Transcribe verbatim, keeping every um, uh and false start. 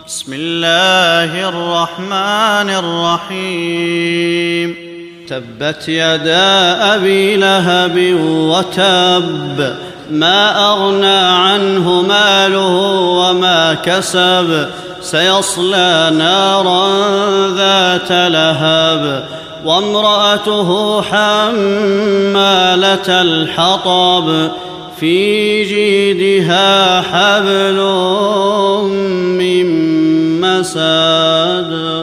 بسم الله الرحمن الرحيم. تبت يدا أبي لهب وتب، ما أغنى عنه ماله وما كسب، سيصلى نارا ذات لهب، وامرأته حمالة الحطب، في جيدها حبل من مسد.